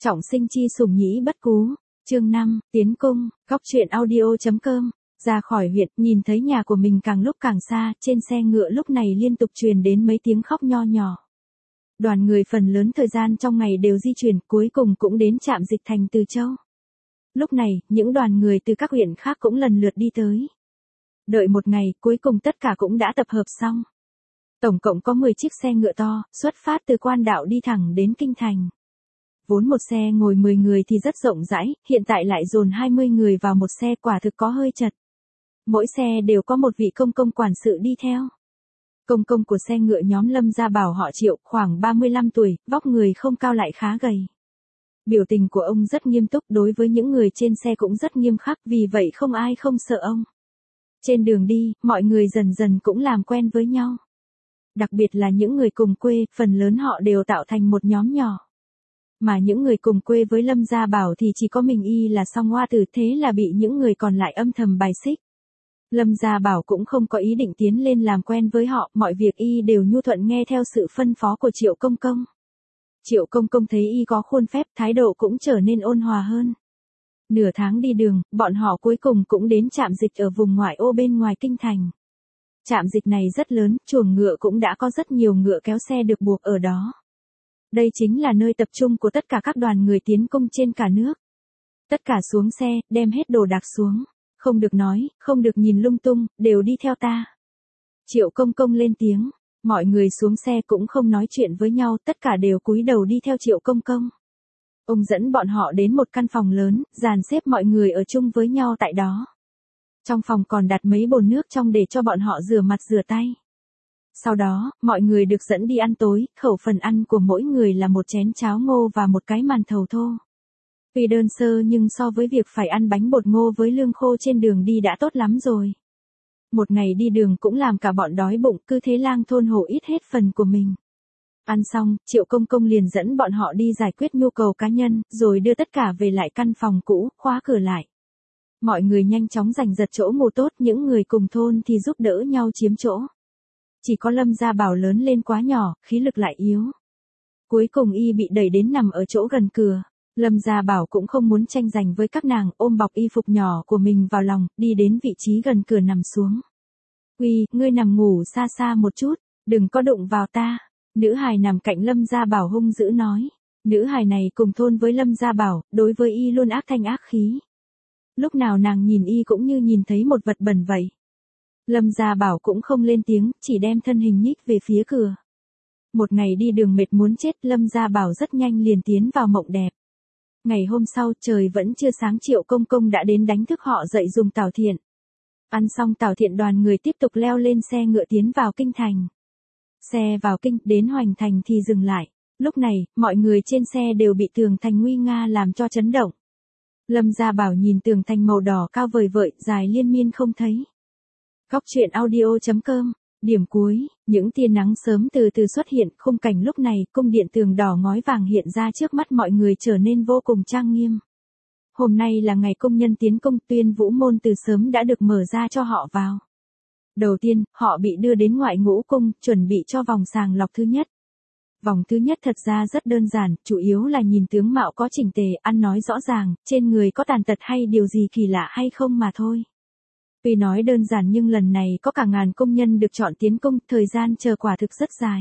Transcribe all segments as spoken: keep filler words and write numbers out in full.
Trọng sinh chi sủng nhĩ bất cú. Chương năm, tiến cung. Góc truyện audio.com. Ra khỏi huyện, nhìn thấy nhà của mình càng lúc càng xa, trên xe ngựa lúc này liên tục truyền đến mấy tiếng khóc nho nhỏ. Đoàn người phần lớn thời gian trong ngày đều di chuyển, cuối cùng cũng đến trạm dịch thành Từ Châu. Lúc này, những đoàn người từ các huyện khác cũng lần lượt đi tới. Đợi một ngày, cuối cùng tất cả cũng đã tập hợp xong. Tổng cộng có mười chiếc xe ngựa to, xuất phát từ Quan Đạo đi thẳng đến Kinh Thành. Vốn một xe ngồi mười người thì rất rộng rãi, hiện tại lại dồn hai mươi người vào một xe, quả thực có hơi chật. Mỗi xe đều có một vị công công quản sự đi theo. Công công của xe ngựa nhóm Lâm Gia Bảo họ Triệu, khoảng ba mươi lăm tuổi, vóc người không cao lại khá gầy. Biểu tình của ông rất nghiêm túc, đối với những người trên xe cũng rất nghiêm khắc, vì vậy không ai không sợ ông. Trên đường đi, mọi người dần dần cũng làm quen với nhau. Đặc biệt là những người cùng quê, phần lớn họ đều tạo thành một nhóm nhỏ. Mà những người cùng quê với Lâm Gia Bảo thì chỉ có mình y là Song Hoa Tử, thế là bị những người còn lại âm thầm bài xích. Lâm Gia Bảo cũng không có ý định tiến lên làm quen với họ, mọi việc y đều nhu thuận nghe theo sự phân phó của Triệu Công Công. Triệu Công Công thấy y có khuôn phép, thái độ cũng trở nên ôn hòa hơn. Nửa tháng đi đường, bọn họ cuối cùng cũng đến trạm dịch ở vùng ngoại ô bên ngoài Kinh Thành. Trạm dịch này rất lớn, chuồng ngựa cũng đã có rất nhiều ngựa kéo xe được buộc ở đó. Đây chính là nơi tập trung của tất cả các đoàn người tiến công trên cả nước. Tất cả xuống xe, đem hết đồ đạc xuống. Không được nói, không được nhìn lung tung, đều đi theo ta. Triệu Công Công lên tiếng, mọi người xuống xe cũng không nói chuyện với nhau, tất cả đều cúi đầu đi theo Triệu Công Công. Ông dẫn bọn họ đến một căn phòng lớn, dàn xếp mọi người ở chung với nhau tại đó. Trong phòng còn đặt mấy bồn nước trong để cho bọn họ rửa mặt rửa tay. Sau đó, mọi người được dẫn đi ăn tối, khẩu phần ăn của mỗi người là một chén cháo ngô và một cái màn thầu thô. Tuy đơn sơ nhưng so với việc phải ăn bánh bột ngô với lương khô trên đường đi đã tốt lắm rồi. Một ngày đi đường cũng làm cả bọn đói bụng, cứ thế lang thôn hổ ít hết phần của mình. Ăn xong, Triệu Công Công liền dẫn bọn họ đi giải quyết nhu cầu cá nhân, rồi đưa tất cả về lại căn phòng cũ, khóa cửa lại. Mọi người nhanh chóng giành giật chỗ ngủ tốt, những người cùng thôn thì giúp đỡ nhau chiếm chỗ. Chỉ có Lâm Gia Bảo lớn lên quá nhỏ, khí lực lại yếu. Cuối cùng y bị đẩy đến nằm ở chỗ gần cửa. Lâm Gia Bảo cũng không muốn tranh giành với các nàng, ôm bọc y phục nhỏ của mình vào lòng, đi đến vị trí gần cửa nằm xuống. Uy, ngươi nằm ngủ xa xa một chút, đừng có đụng vào ta. Nữ hài nằm cạnh Lâm Gia Bảo hung dữ nói. Nữ hài này cùng thôn với Lâm Gia Bảo, đối với y luôn ác thanh ác khí. Lúc nào nàng nhìn y cũng như nhìn thấy một vật bẩn vậy. Lâm Gia Bảo cũng không lên tiếng, chỉ đem thân hình nhích về phía cửa. Một ngày đi đường mệt muốn chết, Lâm Gia Bảo rất nhanh liền tiến vào mộng đẹp. Ngày hôm sau, trời vẫn chưa sáng, Triệu Công Công đã đến đánh thức họ dậy dùng tảo thiện. Ăn xong tảo thiện, đoàn người tiếp tục leo lên xe ngựa tiến vào Kinh Thành. Xe vào kinh, đến Hoành Thành thì dừng lại. Lúc này, mọi người trên xe đều bị tường thành nguy nga làm cho chấn động. Lâm Gia Bảo nhìn tường thành màu đỏ cao vời vợi, dài liên miên không thấy. Góc truyện audio.com. Điểm cuối, những tia nắng sớm từ từ xuất hiện, khung cảnh lúc này, cung điện tường đỏ ngói vàng hiện ra trước mắt mọi người trở nên vô cùng trang nghiêm. Hôm nay là ngày công nhân tiến công, Tuyên Vũ môn từ sớm đã được mở ra cho họ vào. Đầu tiên, họ bị đưa đến ngoại ngũ cung, chuẩn bị cho vòng sàng lọc thứ nhất. Vòng thứ nhất thật ra rất đơn giản, chủ yếu là nhìn tướng mạo có chỉnh tề, ăn nói rõ ràng, trên người có tàn tật hay điều gì kỳ lạ hay không mà thôi. Tuy nói đơn giản nhưng lần này có cả ngàn công nhân được chọn tiến công, thời gian chờ quả thực rất dài.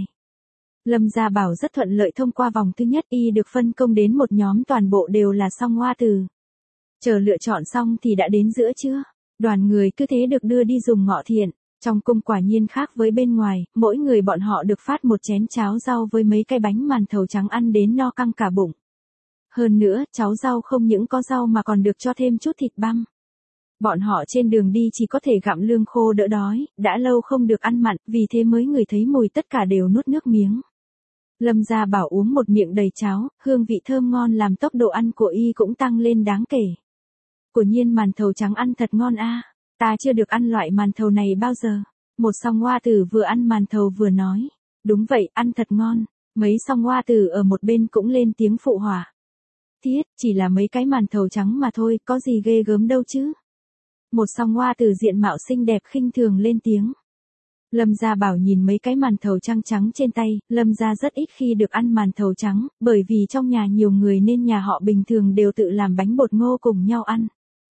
Lâm Gia Bảo rất thuận lợi thông qua vòng thứ nhất, y được phân công đến một nhóm toàn bộ đều là Song Hoa Tử. Chờ lựa chọn xong thì đã đến giữa trưa, đoàn người cứ thế được đưa đi dùng ngọ thiện. Trong cung quả nhiên khác với bên ngoài, mỗi người bọn họ được phát một chén cháo rau với mấy cái bánh màn thầu trắng ăn đến no căng cả bụng. Hơn nữa, cháo rau không những có rau mà còn được cho thêm chút thịt băm. Bọn họ trên đường đi chỉ có thể gặm lương khô đỡ đói, đã lâu không được ăn mặn, vì thế mới ngửi thấy mùi, tất cả đều nuốt nước miếng. Lâm Gia Bảo uống một miệng đầy cháo, hương vị thơm ngon làm tốc độ ăn của y cũng tăng lên đáng kể. Quả nhiên màn thầu trắng ăn thật ngon a, ta chưa được ăn loại màn thầu này bao giờ. Một Song Hoa Tử vừa ăn màn thầu vừa nói, đúng vậy, ăn thật ngon. Mấy Song Hoa Tử ở một bên cũng lên tiếng phụ họa. Thiết, chỉ là mấy cái màn thầu trắng mà thôi, có gì ghê gớm đâu chứ. Một Song Hoa Tử diện mạo xinh đẹp khinh thường lên tiếng. Lâm Gia Bảo nhìn mấy cái màn thầu trắng trắng trên tay, Lâm gia rất ít khi được ăn màn thầu trắng, bởi vì trong nhà nhiều người nên nhà họ bình thường đều tự làm bánh bột ngô cùng nhau ăn.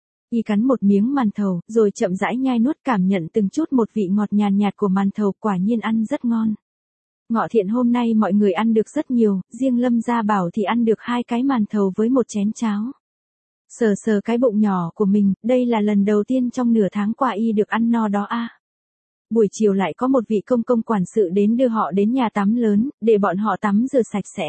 Y cắn một miếng màn thầu, rồi chậm rãi nhai nuốt, cảm nhận từng chút một vị ngọt nhàn nhạt, nhạt của màn thầu, quả nhiên ăn rất ngon. Ngọ Thiện hôm nay mọi người ăn được rất nhiều, riêng Lâm Gia Bảo thì ăn được hai cái màn thầu với một chén cháo. Sờ sờ cái bụng nhỏ của mình, đây là lần đầu tiên trong nửa tháng qua y được ăn no đó a. Buổi chiều lại có một vị công công quản sự đến đưa họ đến nhà tắm lớn, để bọn họ tắm rửa sạch sẽ.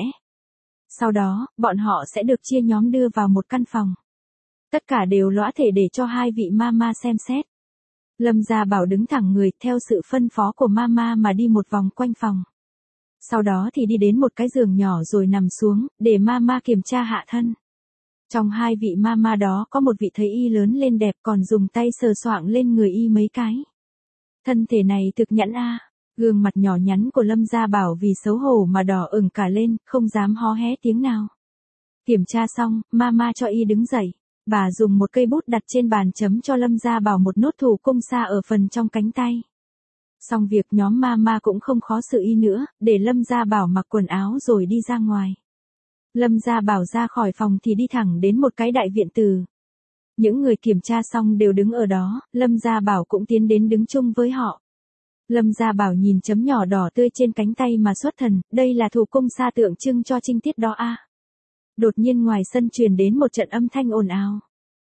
Sau đó, bọn họ sẽ được chia nhóm đưa vào một căn phòng. Tất cả đều lõa thể để cho hai vị mama xem xét. Lâm Gia Bảo đứng thẳng người, theo sự phân phó của mama mà đi một vòng quanh phòng. Sau đó thì đi đến một cái giường nhỏ rồi nằm xuống, để mama kiểm tra hạ thân. Trong hai vị mama đó có một vị thấy y lớn lên đẹp, còn dùng tay sờ soạng lên người y mấy cái. Thân thể này thực nhẵn a. Gương mặt nhỏ nhắn của Lâm Gia Bảo vì xấu hổ mà đỏ ửng cả lên, không dám hó hé tiếng nào. Kiểm tra xong, mama cho y đứng dậy. Bà dùng một cây bút đặt trên bàn chấm cho Lâm Gia Bảo một nốt thủ cung sa ở phần trong cánh tay. Xong việc nhóm mama cũng không khó xử y nữa, để Lâm Gia Bảo mặc quần áo rồi đi ra ngoài. Lâm Gia Bảo ra khỏi phòng thì đi thẳng đến một cái đại viện từ. Những người kiểm tra xong đều đứng ở đó, Lâm Gia Bảo cũng tiến đến đứng chung với họ. Lâm Gia Bảo nhìn chấm nhỏ đỏ tươi trên cánh tay mà xuất thần, đây là thủ cung sa tượng trưng cho trinh tiết đó a. Đột nhiên ngoài sân truyền đến một trận âm thanh ồn ào.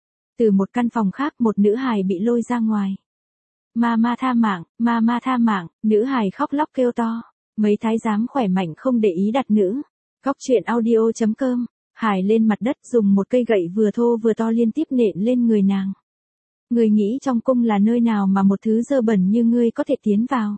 Từ một căn phòng khác một nữ hài bị lôi ra ngoài. Mama tha mạng, mama tha mạng, nữ hài khóc lóc kêu to. Mấy thái giám khỏe mạnh không để ý đặt nữ. Góc truyện audio chấm com, Hải lên mặt đất dùng một cây gậy vừa thô vừa to liên tiếp nện lên người nàng. Người nghĩ trong cung là nơi nào mà một thứ dơ bẩn như ngươi có thể tiến vào.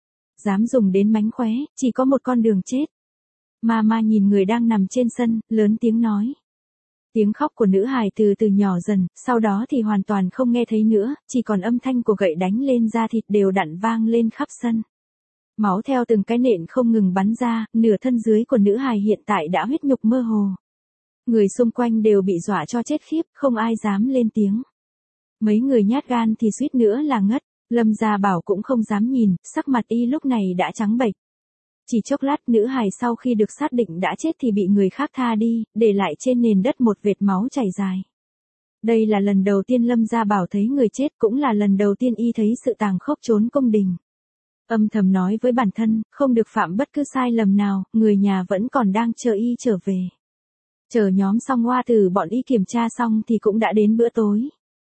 Dám dùng đến mánh khóe, chỉ có một con đường chết. Mama nhìn người đang nằm trên sân, lớn tiếng nói. Tiếng khóc của nữ hài từ từ nhỏ dần, sau đó thì hoàn toàn không nghe thấy nữa, chỉ còn âm thanh của gậy đánh lên da thịt đều đặn vang lên khắp sân. Máu theo từng cái nện không ngừng bắn ra, nửa thân dưới của nữ hài hiện tại đã huyết nhục mơ hồ. Người xung quanh đều bị dọa cho chết khiếp, không ai dám lên tiếng. Mấy người nhát gan thì suýt nữa là ngất, Lâm Gia Bảo cũng không dám nhìn, sắc mặt y lúc này đã trắng bệch. Chỉ chốc lát nữ hài sau khi được xác định đã chết thì bị người khác tha đi, để lại trên nền đất một vệt máu chảy dài. Đây là lần đầu tiên Lâm Gia Bảo thấy người chết, cũng là lần đầu tiên y thấy sự tàn khốc trốn cung đình. Âm thầm nói với bản thân, không được phạm bất cứ sai lầm nào, người nhà vẫn còn đang chờ y trở về. Chờ nhóm xong hoa từ bọn y kiểm tra xong thì cũng đã đến bữa tối.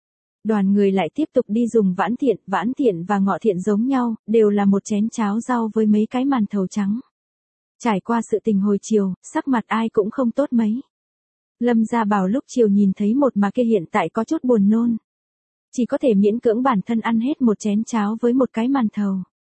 Đoàn người lại tiếp tục đi dùng vãn thiện, vãn thiện và ngọ thiện giống nhau, đều là một chén cháo rau với mấy cái màn thầu trắng. Trải qua sự tình hồi chiều, sắc mặt ai cũng không tốt mấy. Lâm Gia Bảo lúc chiều nhìn thấy một mà kia hiện tại có chút buồn nôn. Chỉ có thể miễn cưỡng bản thân ăn hết một chén cháo với một cái màn thầu.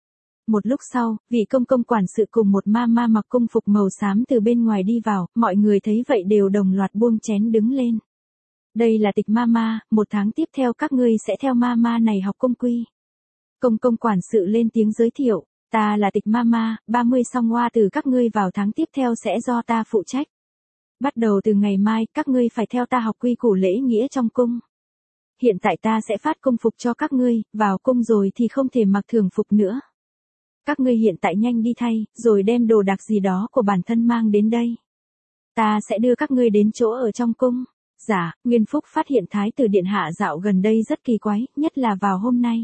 Một lúc sau, vị công công quản sự cùng một ma ma mặc cung phục màu xám từ bên ngoài đi vào, mọi người thấy vậy đều đồng loạt buông chén đứng lên. Đây là Tịch Mama, một tháng tiếp theo các ngươi sẽ theo Mama này học cung quy. Công công quản sự lên tiếng giới thiệu, ta là Tịch Mama, ba mươi song hoa từ các ngươi vào tháng tiếp theo sẽ do ta phụ trách. Bắt đầu từ ngày mai, các ngươi phải theo ta học quy củ lễ nghĩa trong cung. Hiện tại ta sẽ phát cung phục cho các ngươi, vào cung rồi thì không thể mặc thường phục nữa. Các ngươi hiện tại nhanh đi thay, rồi đem đồ đạc gì đó của bản thân mang đến đây. Ta sẽ đưa các ngươi đến chỗ ở trong cung. Dạ, Nguyên Phúc phát hiện Thái tử Điện Hạ dạo gần đây rất kỳ quái, nhất là vào hôm nay.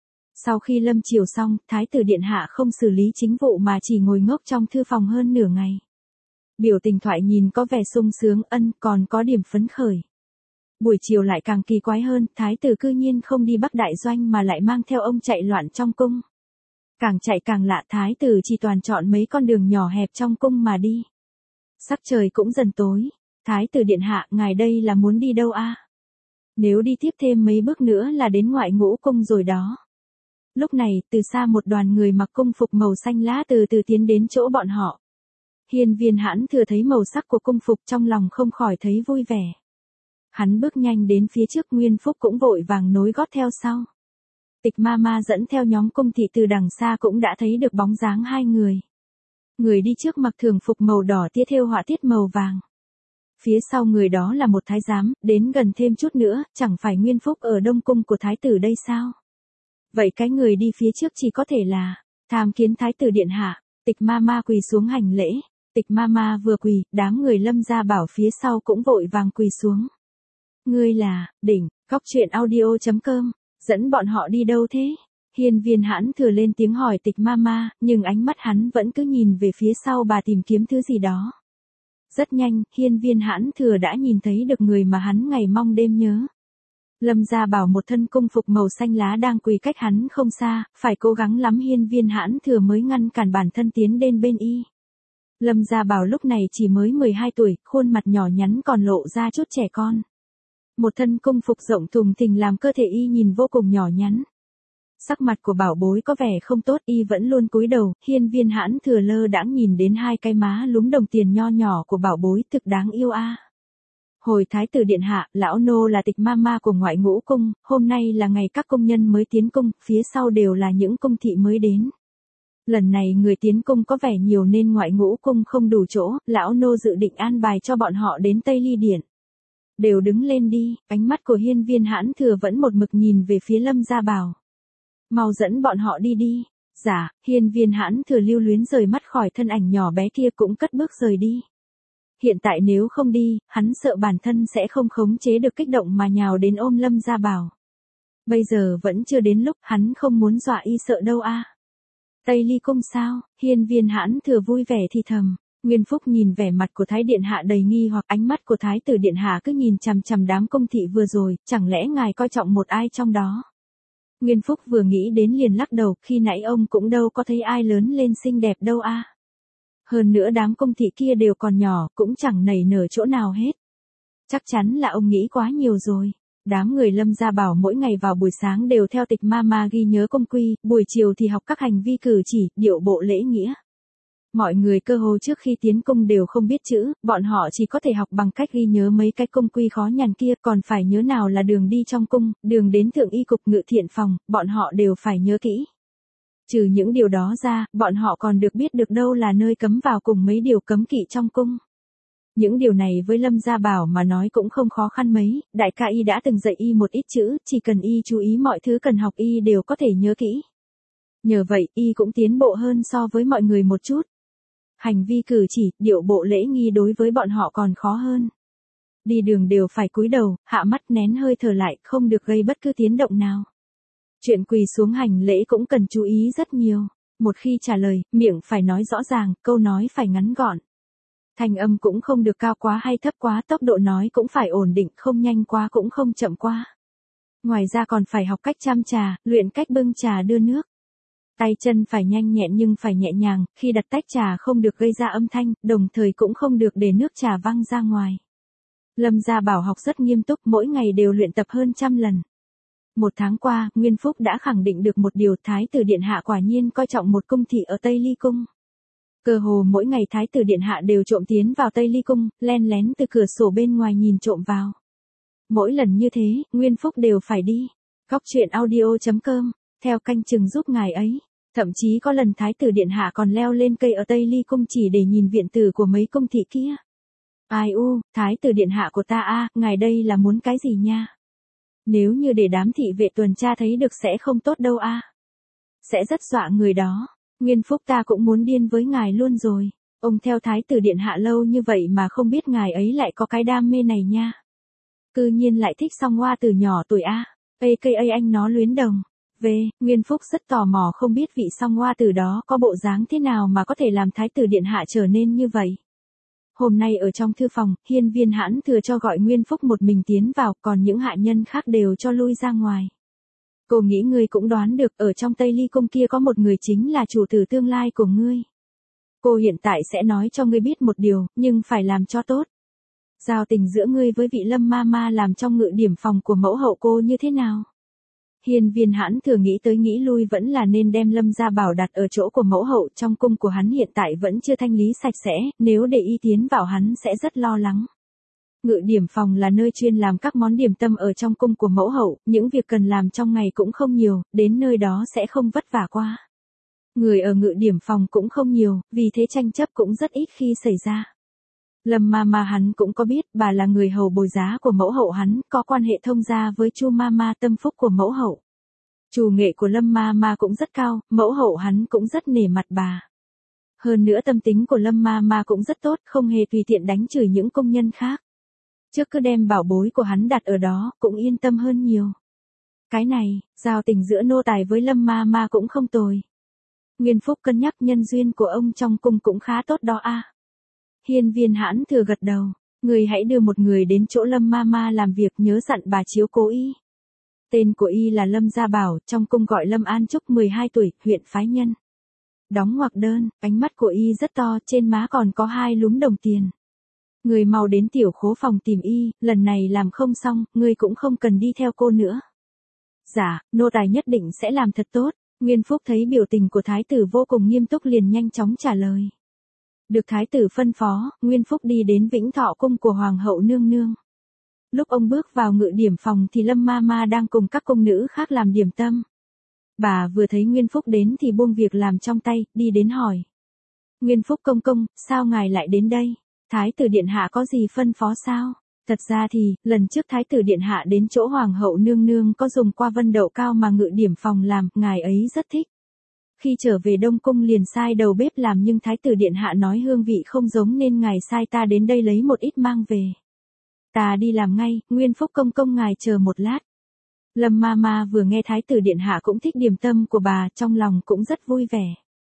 Sau khi lâm chiều xong, Thái tử Điện Hạ không xử lý chính vụ mà chỉ ngồi ngốc trong thư phòng hơn nửa ngày. Biểu tình thoại nhìn có vẻ sung sướng, ân, còn có điểm phấn khởi. Buổi chiều lại càng kỳ quái hơn, Thái tử cư nhiên không đi Bắc Đại Doanh mà lại mang theo ông chạy loạn trong cung. Càng chạy càng lạ, Thái tử chỉ toàn chọn mấy con đường nhỏ hẹp trong cung mà đi. Sắc trời cũng dần tối. Thái tử Điện Hạ, ngài đây là muốn đi đâu a? Nếu đi tiếp thêm mấy bước nữa là đến ngoại ngũ cung rồi đó. Lúc này, từ xa một đoàn người mặc cung phục màu xanh lá từ từ tiến đến chỗ bọn họ. Hiên Viên Hãn thừa thấy màu sắc của cung phục trong lòng không khỏi thấy vui vẻ. Hắn bước nhanh đến phía trước, Nguyên Phúc cũng vội vàng nối gót theo sau. Tịch Mama dẫn theo nhóm cung thị từ đằng xa cũng đã thấy được bóng dáng hai người. Người đi trước mặc thường phục màu đỏ tia thêu họa tiết màu vàng. Phía sau người đó là một thái giám, đến gần thêm chút nữa, chẳng phải Nguyên Phúc ở Đông Cung của thái tử đây sao? Vậy cái người đi phía trước chỉ có thể là Tham kiến thái tử điện hạ, Tịch ma ma quỳ xuống hành lễ. Tịch ma ma vừa quỳ, đám người Lâm Gia Bảo phía sau cũng vội vàng quỳ xuống. Ngươi là, đỉnh, Cóc Truyện Audio chấm com, dẫn bọn họ đi đâu thế? Hiên Viên Hãn Thừa lên tiếng hỏi Tịch ma ma, nhưng ánh mắt hắn vẫn cứ nhìn về phía sau bà tìm kiếm thứ gì đó. Rất nhanh, Hiên Viên Hãn Thừa đã nhìn thấy được người mà hắn ngày mong đêm nhớ. Lâm Gia Bảo một thân cung phục màu xanh lá đang quỳ cách hắn không xa, phải cố gắng lắm Hiên Viên Hãn Thừa mới ngăn cản bản thân tiến đến bên y. Lâm Gia Bảo lúc này chỉ mới mười hai tuổi, khuôn mặt nhỏ nhắn còn lộ ra chút trẻ con. Một thân cung phục rộng thùng thình làm cơ thể y nhìn vô cùng nhỏ nhắn. Sắc mặt của bảo bối có vẻ không tốt, y vẫn luôn cúi đầu. Hiên Viên Hãn Thừa lơ đãng nhìn đến hai cái má lúm đồng tiền nho nhỏ của bảo bối, thực đáng yêu a. À. Hồi thái tử điện hạ, lão nô là Tịch ma ma của ngoại ngũ cung, hôm nay là ngày các công nhân mới tiến cung, phía sau đều là những cung thị mới đến. Lần này người tiến cung có vẻ nhiều nên ngoại ngũ cung không đủ chỗ, lão nô dự định an bài cho bọn họ đến Tây Ly Điện. Đều đứng lên đi, ánh mắt của Hiên Viên Hãn Thừa vẫn một mực nhìn về phía Lâm Gia Bảo. Mau dẫn bọn họ đi đi. Dạ, Hiên Viên Hãn Thừa lưu luyến rời mắt khỏi thân ảnh nhỏ bé kia cũng cất bước rời đi. Hiện tại nếu không đi, hắn sợ bản thân sẽ không khống chế được kích động mà nhào đến ôm Lâm Gia Bảo. Bây giờ vẫn chưa đến lúc, hắn không muốn dọa y sợ đâu a. À. Tây Ly cung sao? Hiên Viên Hãn Thừa vui vẻ thì thầm. Nguyên Phúc nhìn vẻ mặt của Thái Điện Hạ đầy nghi hoặc ánh mắt của Thái tử Điện Hạ cứ nhìn chằm chằm đám công thị vừa rồi, chẳng lẽ ngài coi trọng một ai trong đó? Nguyên Phúc vừa nghĩ đến liền lắc đầu, khi nãy ông cũng đâu có thấy ai lớn lên xinh đẹp đâu a. À. Hơn nữa đám công thị kia đều còn nhỏ, cũng chẳng nảy nở chỗ nào hết. Chắc chắn là ông nghĩ quá nhiều rồi. Đám người Lâm Gia Bảo mỗi ngày vào buổi sáng đều theo Tịch ma ma ghi nhớ công quy, buổi chiều thì học các hành vi cử chỉ, điệu bộ lễ nghĩa. Mọi người cơ hồ trước khi tiến cung đều không biết chữ, bọn họ chỉ có thể học bằng cách ghi nhớ mấy cái công quy khó nhằn kia, còn phải nhớ nào là đường đi trong cung, đường đến thượng y cục ngự thiện phòng, bọn họ đều phải nhớ kỹ. Trừ những điều đó ra, bọn họ còn được biết được đâu là nơi cấm vào cùng mấy điều cấm kỵ trong cung. Những điều này với Lâm Gia Bảo mà nói cũng không khó khăn mấy, đại ca y đã từng dạy y một ít chữ, chỉ cần y chú ý mọi thứ cần học y đều có thể nhớ kỹ. Nhờ vậy, y cũng tiến bộ hơn so với mọi người một chút. Hành vi cử chỉ, điệu bộ lễ nghi đối với bọn họ còn khó hơn. Đi đường đều phải cúi đầu, hạ mắt nén hơi thở lại, không được gây bất cứ tiếng động nào. Chuyện quỳ xuống hành lễ cũng cần chú ý rất nhiều. Một khi trả lời, miệng phải nói rõ ràng, câu nói phải ngắn gọn. Thanh âm cũng không được cao quá hay thấp quá, tốc độ nói cũng phải ổn định, không nhanh quá cũng không chậm quá. Ngoài ra còn phải học cách chăm trà, luyện cách bưng trà đưa nước. Tay chân phải nhanh nhẹn nhưng phải nhẹ nhàng, khi đặt tách trà không được gây ra âm thanh, đồng thời cũng không được để nước trà văng ra ngoài. Lâm Gia Bảo học rất nghiêm túc, mỗi ngày đều luyện tập hơn trăm lần. Một tháng qua, Nguyên Phúc đã khẳng định được một điều, Thái tử Điện Hạ quả nhiên coi trọng một cung thị ở Tây Ly Cung. Cơ hồ mỗi ngày Thái tử Điện Hạ đều trộm tiến vào Tây Ly Cung, len lén từ cửa sổ bên ngoài nhìn trộm vào. Mỗi lần như thế, Nguyên Phúc đều phải đi. Cóc Truyện Audio chấm com, theo canh chừng giúp ngài ấy. Thậm chí có lần Thái tử Điện Hạ còn leo lên cây ở Tây Ly Cung chỉ để nhìn viện tử của mấy cung thị kia. Ai u, Thái tử Điện Hạ của ta a, ngài đây là muốn cái gì nha? Nếu như để đám thị vệ tuần tra thấy được sẽ không tốt đâu a. Sẽ rất dọa người đó. Nguyên Phúc ta cũng muốn điên với ngài luôn rồi. Ông theo Thái tử Điện Hạ lâu như vậy mà không biết ngài ấy lại có cái đam mê này nha. Cư nhiên lại thích song hoa từ nhỏ tuổi a. a ca a anh nó luyến đồng. Về, Nguyên Phúc rất tò mò không biết vị song hoa tử đó có bộ dáng thế nào mà có thể làm Thái tử Điện Hạ trở nên như vậy. Hôm nay ở trong thư phòng, Hiên Viên Hãn Thừa cho gọi Nguyên Phúc một mình tiến vào, còn những hạ nhân khác đều cho lui ra ngoài. Cô nghĩ ngươi cũng đoán được, ở trong Tây Ly Cung kia có một người chính là chủ tử tương lai của ngươi. Cô hiện tại sẽ nói cho ngươi biết một điều, nhưng phải làm cho tốt. Giao tình giữa ngươi với vị Lâm ma ma làm trong ngự điểm phòng của mẫu hậu cô như thế nào? Hiên Viên Hãn Thừa nghĩ tới nghĩ lui vẫn là nên đem Lâm Gia Bảo đặt ở chỗ của mẫu hậu, trong cung của hắn hiện tại vẫn chưa thanh lý sạch sẽ, nếu để y tiến vào hắn sẽ rất lo lắng. Ngự điểm phòng là nơi chuyên làm các món điểm tâm ở trong cung của mẫu hậu, những việc cần làm trong ngày cũng không nhiều, đến nơi đó sẽ không vất vả quá. Người ở ngự điểm phòng cũng không nhiều, vì thế tranh chấp cũng rất ít khi xảy ra. Lâm ma ma hắn cũng có biết, bà là người hầu bồi giá của mẫu hậu hắn, có quan hệ thông gia với Chu ma ma tâm phúc của mẫu hậu. Trù nghệ của Lâm ma ma cũng rất cao, mẫu hậu hắn cũng rất nể mặt bà. Hơn nữa tâm tính của Lâm ma ma cũng rất tốt, không hề tùy tiện đánh chửi những công nhân khác. Trước cứ đem bảo bối của hắn đặt ở đó, cũng yên tâm hơn nhiều. Cái này, giao tình giữa nô tài với Lâm ma ma cũng không tồi. Nguyên Phúc cân nhắc nhân duyên của ông trong cung cũng khá tốt đó a. Hiên Viên Hãn Thừa gật đầu, người hãy đưa một người đến chỗ Lâm ma ma làm việc, nhớ dặn bà chiếu cố y. Tên của y là Lâm Gia Bảo, trong cung gọi Lâm An Trúc, mười hai tuổi, huyện phái nhân. Đóng ngoặc đơn, ánh mắt của y rất to, trên má còn có hai lúm đồng tiền. Người mau đến tiểu khố phòng tìm y, lần này làm không xong, ngươi cũng không cần đi theo cô nữa. Dạ, nô tài nhất định sẽ làm thật tốt. Nguyên Phúc thấy biểu tình của thái tử vô cùng nghiêm túc liền nhanh chóng trả lời. Được thái tử phân phó, Nguyên Phúc đi đến Vĩnh Thọ cung của hoàng hậu nương nương. Lúc ông bước vào ngự điểm phòng thì Lâm ma ma đang cùng các cung nữ khác làm điểm tâm. Bà vừa thấy Nguyên Phúc đến thì buông việc làm trong tay, đi đến hỏi. Nguyên Phúc công công, sao ngài lại đến đây? Thái tử điện hạ có gì phân phó sao? Thật ra thì, lần trước thái tử điện hạ đến chỗ hoàng hậu nương nương có dùng qua vân đậu cao mà ngự điểm phòng làm, ngài ấy rất thích. Khi trở về Đông Cung liền sai đầu bếp làm nhưng thái tử điện hạ nói hương vị không giống nên ngài sai ta đến đây lấy một ít mang về. Ta đi làm ngay, Nguyên Phúc công công ngài chờ một lát. Lâm ma ma vừa nghe thái tử điện hạ cũng thích điểm tâm của bà, trong lòng cũng rất vui vẻ.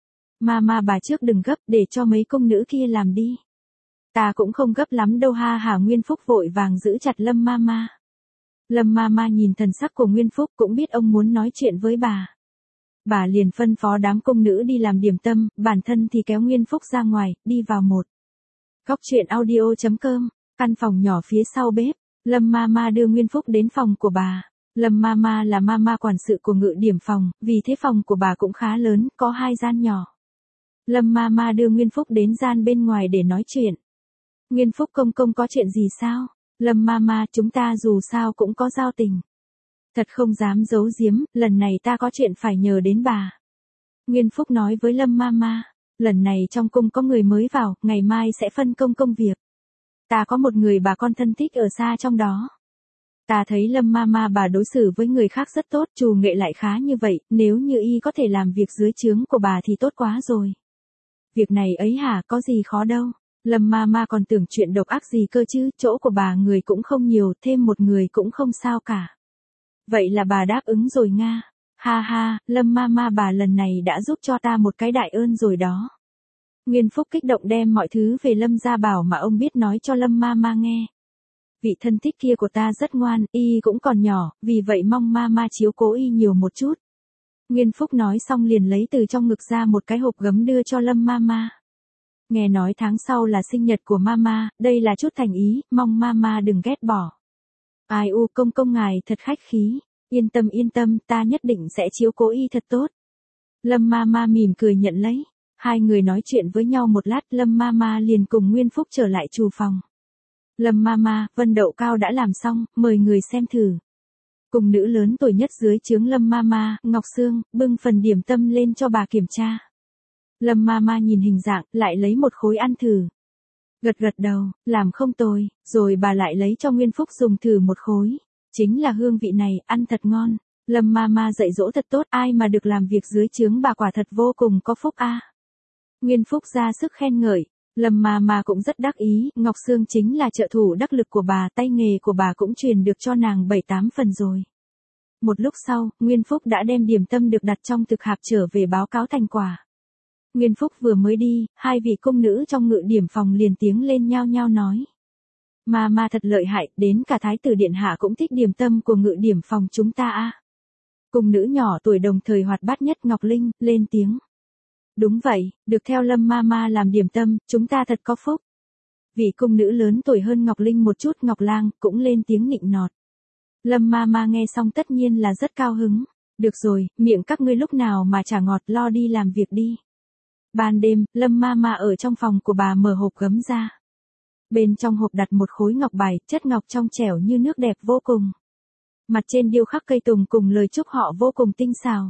Ma ma bà trước đừng gấp, để cho mấy công nữ kia làm đi. Ta cũng không gấp lắm đâu ha hả. Nguyên Phúc vội vàng giữ chặt Lâm ma ma. Lâm ma ma nhìn thần sắc của Nguyên Phúc cũng biết ông muốn nói chuyện với bà. Bà liền phân phó đám công nữ đi làm điểm tâm, bản thân thì kéo Nguyên Phúc ra ngoài, đi vào một góc truyện audio chấm com, căn phòng nhỏ phía sau bếp. Lâm ma ma đưa Nguyên Phúc đến phòng của bà. Lâm ma ma là ma ma quản sự của ngự điểm phòng, vì thế phòng của bà cũng khá lớn, có hai gian nhỏ. Lâm ma ma đưa Nguyên Phúc đến gian bên ngoài để nói chuyện. Nguyên Phúc công công có chuyện gì sao? Lâm ma ma, chúng ta dù sao cũng có giao tình. Thật không dám giấu giếm, lần này ta có chuyện phải nhờ đến bà. Nguyên Phúc nói với Lâm ma ma, lần này trong cung có người mới vào, ngày mai sẽ phân công công việc. Ta có một người bà con thân thích ở xa trong đó. Ta thấy Lâm ma ma bà đối xử với người khác rất tốt, trù nghệ lại khá như vậy, nếu như y có thể làm việc dưới trướng của bà thì tốt quá rồi. Việc này ấy hả, có gì khó đâu. Lâm ma ma còn tưởng chuyện độc ác gì cơ chứ, chỗ của bà người cũng không nhiều, thêm một người cũng không sao cả. Vậy là bà đáp ứng rồi nga. Ha ha, Lâm ma ma bà lần này đã giúp cho ta một cái đại ơn rồi đó. Nguyên Phúc kích động đem mọi thứ về Lâm Gia Bảo mà ông biết nói cho Lâm ma ma nghe. Vị thân thích kia của ta rất ngoan, y cũng còn nhỏ, vì vậy mong ma ma chiếu cố y nhiều một chút. Nguyên Phúc nói xong liền lấy từ trong ngực ra một cái hộp gấm đưa cho Lâm ma ma. Nghe nói tháng sau là sinh nhật của mama, đây là chút thành ý, mong mama đừng ghét bỏ. Ai u công công ngài thật khách khí, yên tâm yên tâm, ta nhất định sẽ chiếu cố y thật tốt. Lâm mama mỉm cười nhận lấy, hai người nói chuyện với nhau một lát, Lâm mama liền cùng Nguyên Phúc trở lại trù phòng. Lâm mama, vân đậu cao đã làm xong, mời người xem thử. Cùng nữ lớn tuổi nhất dưới trướng Lâm mama, Ngọc Sương, bưng phần điểm tâm lên cho bà kiểm tra. Lâm ma ma nhìn hình dạng, lại lấy một khối ăn thử. Gật gật đầu, làm không tồi, rồi bà lại lấy cho Nguyên Phúc dùng thử một khối. Chính là hương vị này, ăn thật ngon. Lâm ma ma dạy dỗ thật tốt, ai mà được làm việc dưới trướng bà quả thật vô cùng có phúc a. Nguyên Phúc ra sức khen ngợi, Lâm ma ma cũng rất đắc ý, Ngọc Sương chính là trợ thủ đắc lực của bà, tay nghề của bà cũng truyền được cho nàng bảy tám phần rồi. Một lúc sau, Nguyên Phúc đã đem điểm tâm được đặt trong thực hạp trở về báo cáo thành quả. Nguyên Phúc vừa mới đi, hai vị cung nữ trong ngự điểm phòng liền tiếng lên nhao nhao nói. Ma ma thật lợi hại, đến cả thái tử điện hạ cũng thích điểm tâm của ngự điểm phòng chúng ta a. Cung nữ nhỏ tuổi đồng thời hoạt bát nhất Ngọc Linh, lên tiếng. Đúng vậy, được theo Lâm ma ma làm điểm tâm, chúng ta thật có phúc. Vị cung nữ lớn tuổi hơn Ngọc Linh một chút Ngọc Lang, cũng lên tiếng nịnh nọt. Lâm ma ma nghe xong tất nhiên là rất cao hứng. Được rồi, miệng các ngươi lúc nào mà chả ngọt, lo đi làm việc đi. Ban đêm, Lâm ma ma ở trong phòng của bà mở hộp gấm ra. Bên trong hộp đặt một khối ngọc bài, chất ngọc trong trẻo như nước đẹp vô cùng. Mặt trên điêu khắc cây tùng cùng lời chúc họ vô cùng tinh xảo.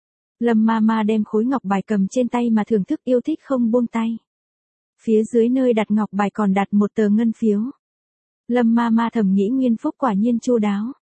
Lâm ma ma đem khối ngọc bài cầm trên tay mà thưởng thức yêu thích không buông tay. Phía dưới nơi đặt ngọc bài còn đặt một tờ ngân phiếu. Lâm ma ma thầm nghĩ Nguyên Phúc quả nhiên chu đáo.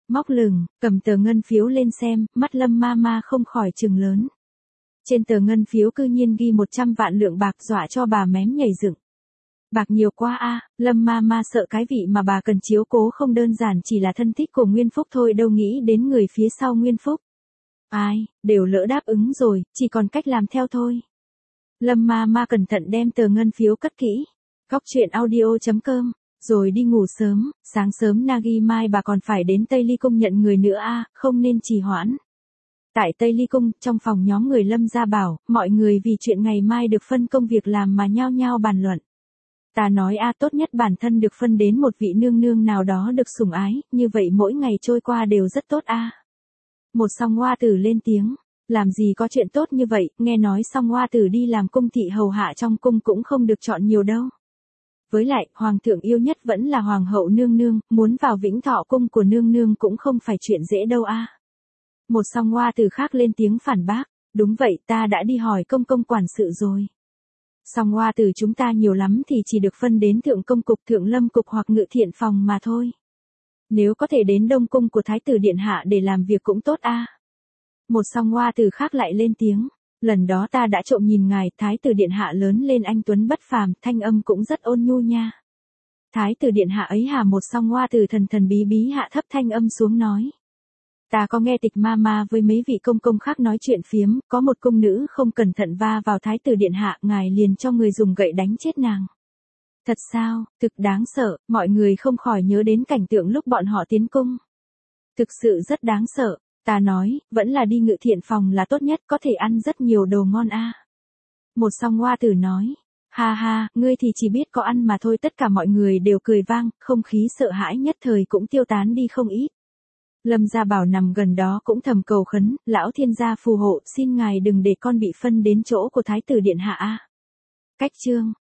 Móc lửng, cầm tờ ngân phiếu lên xem, mắt Lâm ma ma không khỏi trừng lớn. Trên tờ ngân phiếu cư nhiên ghi một trăm vạn lượng bạc, dọa cho bà mém nhảy dựng. Bạc nhiều quá a, Lâm ma ma sợ cái vị mà bà cần chiếu cố không đơn giản chỉ là thân thích của Nguyên Phúc thôi, đâu nghĩ đến người phía sau Nguyên Phúc. Ai, đều lỡ đáp ứng rồi, chỉ còn cách làm theo thôi. Lâm ma ma cẩn thận đem tờ ngân phiếu cất kỹ. Góc truyện audio chấm com, rồi đi ngủ sớm, sáng sớm Nagi mai bà còn phải đến Tây Ly Cung nhận người nữa a, không nên trì hoãn. Tại Tây Ly Cung, trong phòng nhóm người Lâm gia bảo, mọi người vì chuyện ngày mai được phân công việc làm mà nhao nhao bàn luận. Ta nói a, tốt nhất bản thân được phân đến một vị nương nương nào đó được sủng ái, như vậy mỗi ngày trôi qua đều rất tốt a. Một song hoa tử lên tiếng, làm gì có chuyện tốt như vậy, nghe nói song hoa tử đi làm cung thị hầu hạ trong cung cũng không được chọn nhiều đâu. Với lại, hoàng thượng yêu nhất vẫn là hoàng hậu nương nương, muốn vào Vĩnh Thọ cung của nương nương cũng không phải chuyện dễ đâu a. Một song hoa tử khác lên tiếng phản bác, đúng vậy, ta đã đi hỏi công công quản sự rồi. Song hoa tử chúng ta nhiều lắm thì chỉ được phân đến thượng công cục, thượng lâm cục hoặc ngự thiện phòng mà thôi. Nếu có thể đến đông cung của thái tử điện hạ để làm việc cũng tốt a. Một song hoa tử khác lại lên tiếng, lần đó ta đã trộm nhìn ngài, thái tử điện hạ lớn lên anh tuấn bất phàm, thanh âm cũng rất ôn nhu nha. Thái tử điện hạ ấy hả? Một song hoa tử thần thần bí bí hạ thấp thanh âm xuống nói. Ta có nghe Tịch ma ma với mấy vị công công khác nói chuyện phiếm, có một cung nữ không cẩn thận va vào thái tử điện hạ, ngài liền cho người dùng gậy đánh chết nàng. Thật sao, thực đáng sợ, mọi người không khỏi nhớ đến cảnh tượng lúc bọn họ tiến cung. Thực sự rất đáng sợ, ta nói, vẫn là đi ngự thiện phòng là tốt nhất, có thể ăn rất nhiều đồ ngon a. Một song hoa tử nói, ha ha, ngươi thì chỉ biết có ăn mà thôi. Tất cả mọi người đều cười vang, không khí sợ hãi nhất thời cũng tiêu tán đi không ít. Lâm gia bảo nằm gần đó cũng thầm cầu khấn, lão thiên gia phù hộ, xin ngài đừng để con bị phân đến chỗ của thái tử điện hạ a. Cách chương